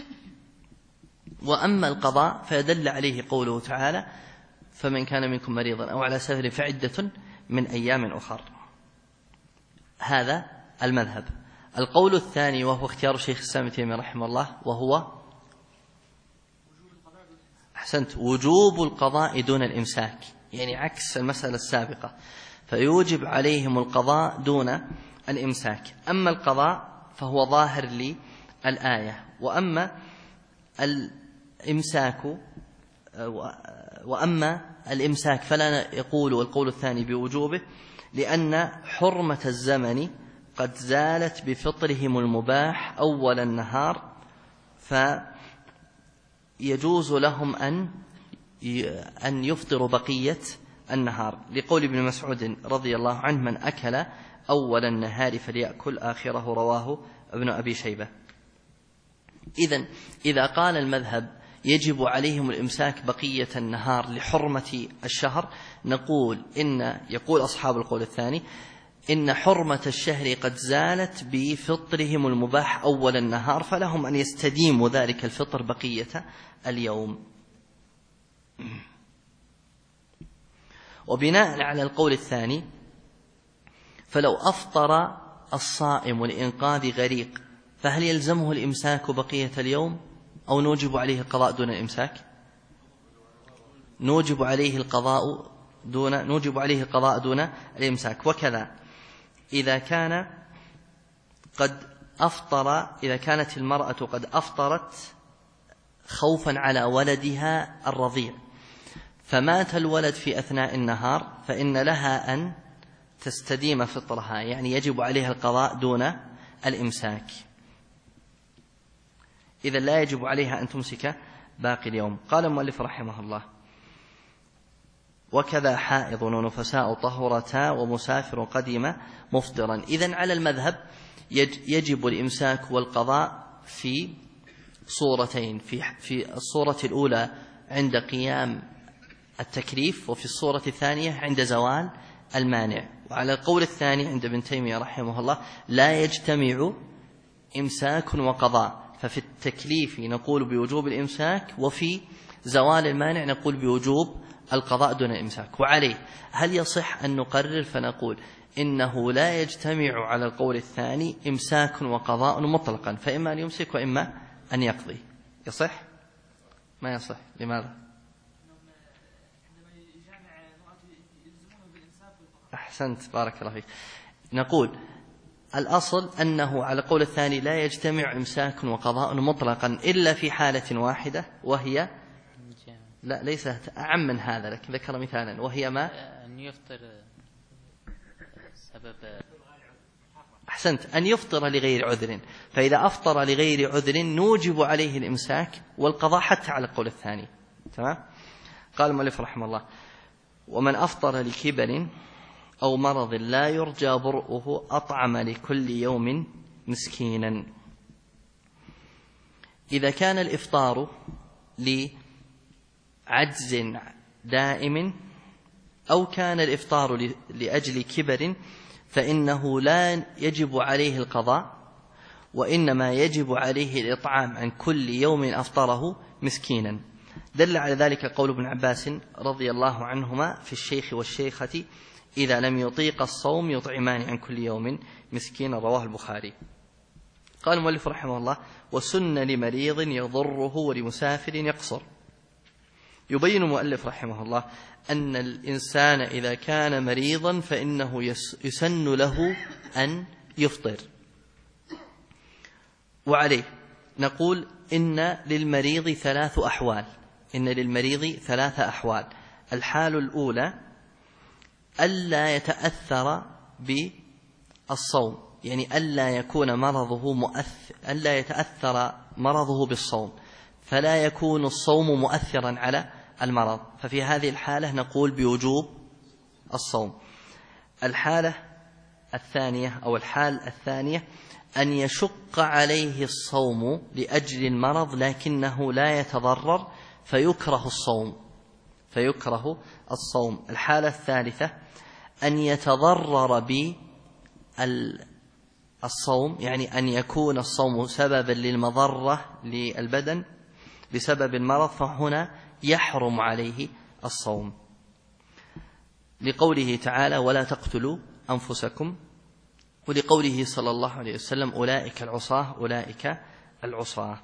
وأما القضاء فيدل عليه قوله تعالى: فمن كان منكم مريضا أو على سفر فعدة من أيام أخر. هذا المذهب. القول الثاني وهو اختيار شيخ الإسلام ابن تيمية رحمه الله وهو وجوب القضاء دون الإمساك، يعني عكس المسألة السابقة، فيوجب عليهم القضاء دون الإمساك. أما القضاء فهو ظاهر للآية، وأما الإمساك فلا يقول القول الثاني بوجوبه، لأن حرمة الزمن قد زالت بفطرهم المباح أول النهار، فيجوز لهم أن يفطروا بقية النهار، لقول ابن مسعود رضي الله عنه: من أكل أول النهار فليأكل آخره، رواه ابن أبي شيبة. إذا قال المذهب يجب عليهم الإمساك بقية النهار لحرمة الشهر، يقول أصحاب القول الثاني إن حرمة الشهر قد زالت بفطرهم المباح أول النهار، فلهم أن يستديموا ذلك الفطر بقية اليوم. وبناء على القول الثاني فلو أفطر الصائم لإنقاذ غريق فهل يلزمه الإمساك بقية اليوم أو نوجب عليه القضاء دون الإمساك؟ نوجب عليه القضاء دون الإمساك. وكذا إذا كانت المرأة قد أفطرت خوفا على ولدها الرضيع فمات الولد في أثناء النهار، فإن لها أن تستديم فطرها، يعني يجب عليها القضاء دون الإمساك. إذا لا يجب عليها أن تمسك باقي اليوم. قال المؤلف رحمه الله: وكذا حائض ونفساء طهرتا ومسافر قدم مفطرا. إذن على المذهب يجب الإمساك والقضاء في صورتين: في الصورة الأولى عند قيام التكليف، وفي الصورة الثانية عند زوال المانع. وعلى القول الثاني عند ابن تيمية رحمه الله لا يجتمع إمساك وقضاء، ففي التكليف نقول بوجوب الإمساك، وفي زوال المانع نقول بوجوب القضاء دون الإمساك. وعليه هل يصح أن نقرر فنقول إنه لا يجتمع على القول الثاني إمساك وقضاء مطلقا، فإما أن يمسك وإما أن يقضي؟ يصح؟ ما يصح. لماذا؟ أحسنت، بارك الله فيك. نقول الأصل أنه على قول الثاني لا يجتمع إمساك وقضاء مطلقا إلا في حالة واحدة، وهي لا ليس أعم من هذا، لكن ذكر مثالا وهي ما أن يفطر سبب. أحسنت، أن يفطر لغير عذر، فإذا أفطر لغير عذر نوجب عليه الإمساك والقضاء حتى على القول الثاني. تمام. قال المؤلف رحمه الله: ومن أفطر لكبر أو مرض لا يرجى برؤه أطعم لكل يوم مسكينا. إذا كان الإفطار لعجز دائم أو كان الإفطار لأجل كبر فإنه لا يجب عليه القضاء، وإنما يجب عليه الإطعام عن كل يوم أفطره مسكينا. دل على ذلك قول ابن عباس رضي الله عنهما في الشيخ والشيخة إذا لم يطيق الصوم يطعمان عن كل يوم مسكينا، رواه البخاري. قال المؤلف رحمه الله: وسن لمريض يضره ولمسافر يقصر. يبين المؤلف رحمه الله أن الإنسان إذا كان مريضا فإنه يسن له أن يفطر. وعليه نقول إن للمريض ثلاث أحوال. الحال الأولى ألا يتأثر بالصوم، يعني ألا يتأثر مرضه بالصوم، فلا يكون الصوم مؤثرا على المرض، ففي هذه الحالة نقول بوجوب الصوم. الحال الثانية أن يشق عليه الصوم لأجل المرض لكنه لا يتضرر فيكره الصوم. الحالة الثالثة أن يتضرر بالصوم، يعني أن يكون الصوم سببا للمضرة للبدن بسبب المرض، فهنا يحرم عليه الصوم، لقوله تعالى: ولا تقتلوا أنفسكم، ولقوله صلى الله عليه وسلم: أولئك العصاة.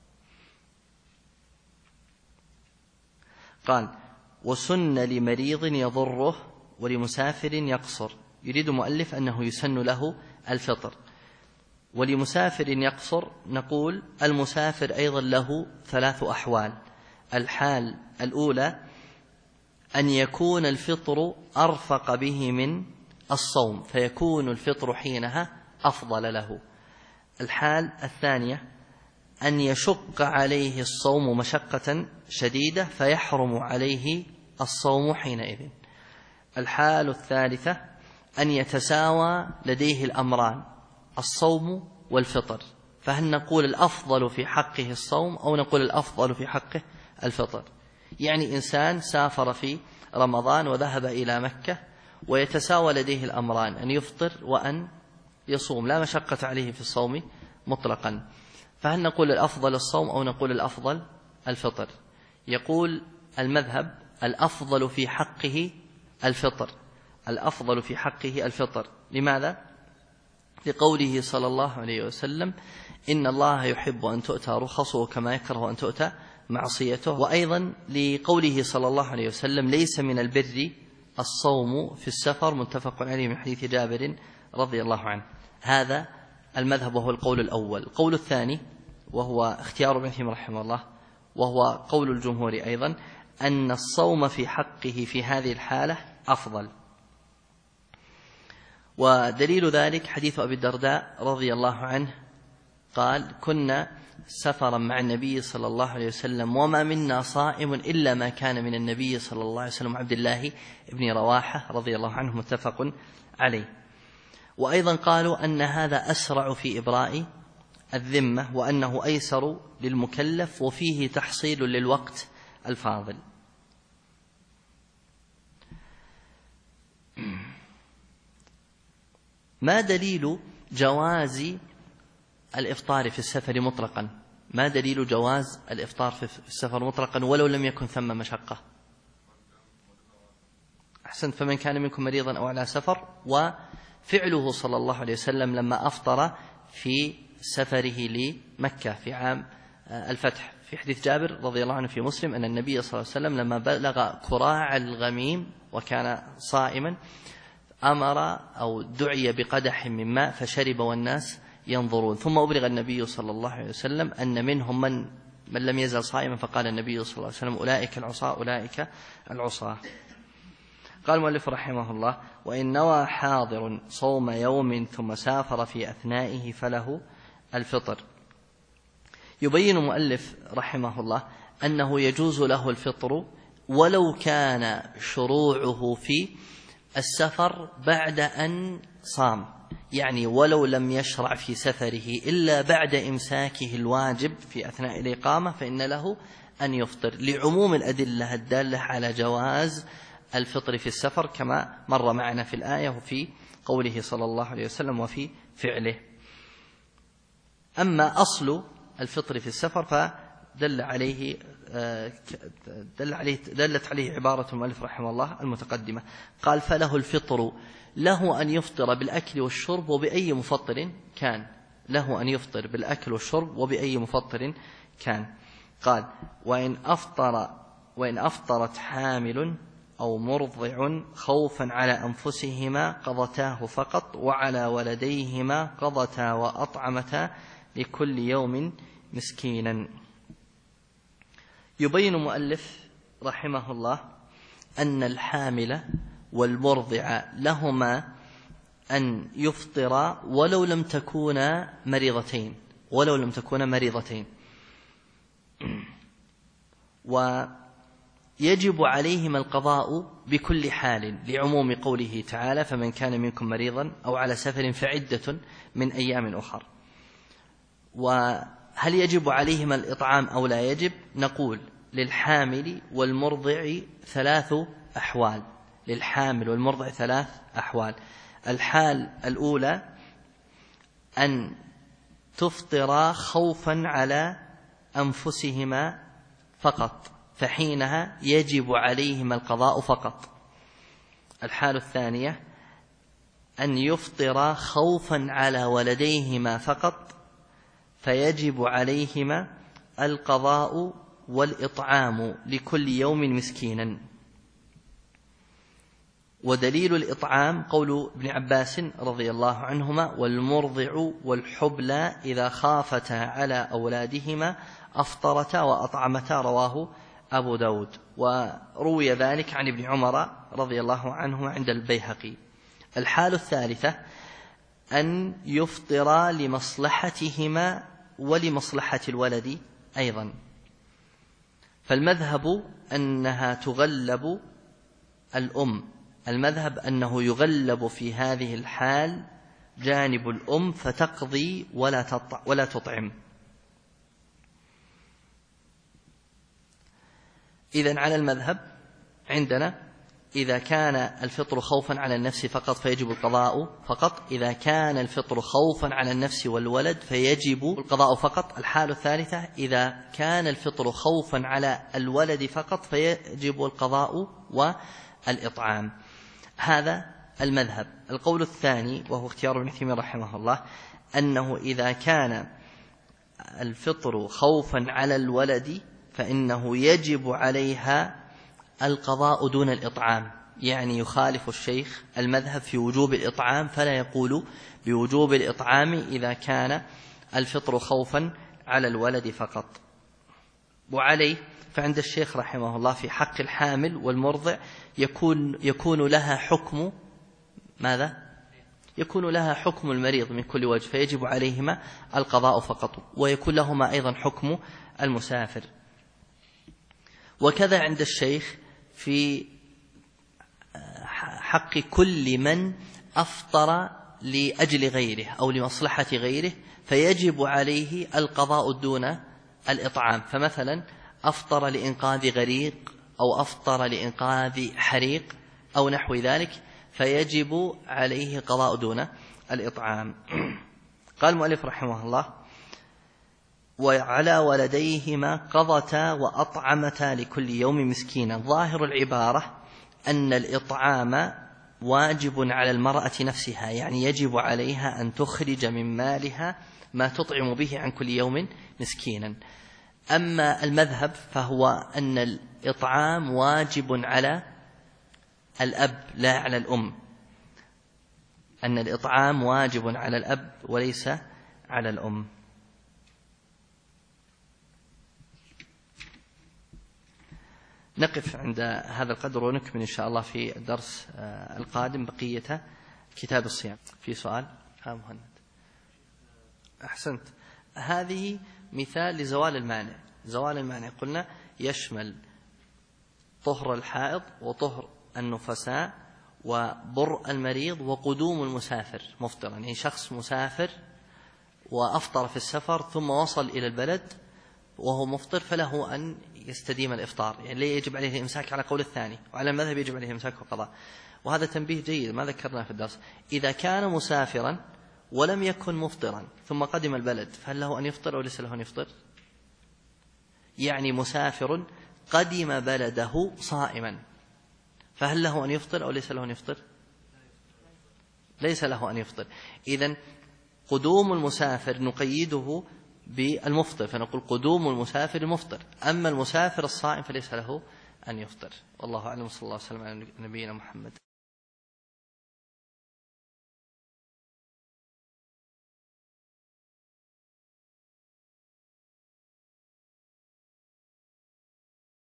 قال: وسن لمريض يضره ولمسافر يقصر. يريد المؤلف أنه يسن له الفطر. ولمسافر يقصر نقول المسافر أيضا له ثلاث أحوال. الحال الأولى أن يكون الفطر أرفق به من الصوم فيكون الفطر حينها أفضل له. الحال الثانية أن يشق عليه الصوم مشقة شديدة فيحرم عليه الصوم حينئذ. الحال الثالثة أن يتساوى لديه الأمران الصوم والفطر، فهل نقول الأفضل في حقه الصوم أو نقول الأفضل في حقه الفطر؟ يعني إنسان سافر في رمضان وذهب إلى مكة ويتساوى لديه الأمران أن يفطر وأن يصوم، لا مشقة عليه في الصوم مطلقا، فهل نقول الأفضل الصوم أو نقول الأفضل الفطر؟ يقول المذهب الأفضل في حقه الفطر. لماذا؟ لقوله صلى الله عليه وسلم: إن الله يحب أن تؤتى رخصه كما يكره أن تؤتى معصيته. وأيضا لقوله صلى الله عليه وسلم: ليس من البر الصوم في السفر، متفق عليه من حديث جابر رضي الله عنه. هذا المذهب وهو القول الأول. القول الثاني وهو اختيار ابن تيمية رحمه الله وهو قول الجمهور أيضا أن الصوم في حقه في هذه الحالة أفضل. ودليل ذلك حديث أبي الدرداء رضي الله عنه قال: كنا سفرا مع النبي صلى الله عليه وسلم وما منا صائم إلا ما كان من النبي صلى الله عليه وسلم عبد الله بن رواحة رضي الله عنه، متفق عليه. وأيضا قالوا أن هذا أسرع في إبراء الذمة وأنه أيسر للمكلف وفيه تحصيل للوقت الفاضل. ما دليل جواز الإفطار في السفر مطلقا؟ ما دليل جواز الإفطار في السفر مطلقا ولو لم يكن ثم مشقة؟ أحسنت. فمن كان منكم مريضا أو على سفر. وفعله صلى الله عليه وسلم لما أفطر في سفره لمكة في عام الفتح، في حديث جابر رضي الله عنه في مسلم أن النبي صلى الله عليه وسلم لما بلغ كراع الغميم وكان صائما أمر أو دعي بقدح من ماء فشرب والناس ينظرون. ثم أبلغ النبي صلى الله عليه وسلم أن منهم من لم يزل صائما، فقال النبي صلى الله عليه وسلم أولئك العصاة أولئك العصاة. قال المؤلف رحمه الله: وإن نوى حاضر صوم يوم ثم سافر في أثنائه فله الفطر. يبين المؤلف رحمه الله أنه يجوز له الفطر ولو كان شروعه في السفر بعد أن صام، يعني ولو لم يشرع في سفره إلا بعد إمساكه الواجب في أثناء الإقامة فإن له أن يفطر، لعموم الأدلة الدالة على جواز الفطر في السفر كما مر معنا في الآية وفي قوله صلى الله عليه وسلم وفي فعله. أما أصل الفطر في السفر فدلت عليه عبارة المؤلف رحمه الله المتقدمة. قال: فله الفطر، له أن يفطر بالأكل والشرب وبأي مفطر كان، له أن يفطر بالأكل والشرب وبأي مفطر كان. قال: وإن أفطرت حامل أو مرضع خوفا على أنفسهما قضتاه فقط، وعلى ولديهما قضتا وأطعمتا لكل يوم مسكينا. يبين المؤلف رحمه الله أن الحامل والمرضع لهما أن يفطرا ولو لم تكونا مريضتين، ويجب عليهما القضاء بكل حال، لعموم قوله تعالى: فمن كان منكم مريضا أو على سفر فعدة من أيام أخر. وهل يجب عليهما الإطعام أو لا يجب؟ نقول: للحامل والمرضع 3 أحوال. للحامل والمرضع 3 أحوال. الحال الأولى أن تفطرا خوفا على أنفسهما فقط، فحينها يجب عليهما القضاء فقط. الحال الثانية أن يفطرا خوفا على ولديهما فقط، فيجب عليهما القضاء والإطعام لكل يوم مسكينا. ودليل الإطعام قول ابن عباس رضي الله عنهما: والمرضع والحبلى إذا خافتا على أولادهما أفطرتا وأطعمتا، رواه أبو داود. وروي ذلك عن ابن عمر رضي الله عنه عند البيهقي. الحال الثالثة أن يفطرا لمصلحتهما ولمصلحة الولد أيضا، فالمذهب أنها تغلب الأم، المذهب أنه يغلب في هذه الحال جانب الأم فتقضي ولا تطعم. إذن على المذهب عندنا إذا كان الفطر خوفا على النفس فقط فيجب القضاء فقط، إذا كان الفطر خوفا على النفس والولد فيجب القضاء فقط. الحالة الثالثة إذا كان الفطر خوفا على الولد فقط فيجب القضاء والإطعام. هذا المذهب. القول الثاني وهو اختيار ابن تيمية رحمه الله أنه إذا كان الفطر خوفا على الولد فإنه يجب عليها القضاء دون الإطعام، يعني يخالف الشيخ المذهب في وجوب الإطعام، فلا يقول بوجوب الإطعام إذا كان الفطر خوفا على الولد فقط. وعليه فعند الشيخ رحمه الله في حق الحامل والمرضع يكون لها حكم ماذا؟ يكون لها حكم المريض من كل وجه، فيجب عليهما القضاء فقط، ويكون لهما أيضا حكم المسافر. وكذا عند الشيخ في حق كل من أفطر لأجل غيره أو لمصلحة غيره فيجب عليه القضاء دون الإطعام. فمثلا أفطر لإنقاذ غريق أو أفطر لإنقاذ حريق أو نحو ذلك فيجب عليه قضاء دون الإطعام. قال المؤلف رحمه الله: وعلى ولديهما قضتا وأطعمتا لكل يوم مسكينا. ظاهر العبارة أن الإطعام واجب على المرأة نفسها، يعني يجب عليها أن تخرج من مالها ما تطعم به عن كل يوم مسكينا. أما المذهب فهو أن الإطعام واجب على الأب لا على الأم، أن الإطعام واجب على الأب وليس على الأم. نقف عند هذا القدر ونكمل إن شاء الله في الدرس القادم بقية كتاب الصيام. في سؤال؟ مهند. أحسنت. هذه مثال لزوال المانع. زوال المانع قلنا يشمل طهر الحائض وطهر النفساء وبرء المريض وقدوم المسافر مفطرا، يعني شخص مسافر وأفطر في السفر ثم وصل إلى البلد وهو مفطر فله أن يستديم الإفطار، يعني لا يجب عليه الإمساك على قول الثاني، وعلى المذهب يجب عليه الإمساك وقضاء. وهذا تنبيه جيد ما ذكرناه في الدرس. إذا كان مسافرا ولم يكن مفطرا ثم قدم البلد فهل له أن يفطر أو ليس له أن يفطر؟ يعني مسافر قدم بلده صائما فهل له أن يفطر أو ليس له أن يفطر؟ ليس له أن يفطر. إذن قدوم المسافر نقيده بالمفطر فنقول قدوم المسافر المفطر، أما المسافر الصائم فليس له أن يفطر. والله أعلم. صلى الله عليه وسلم على نبينا محمد.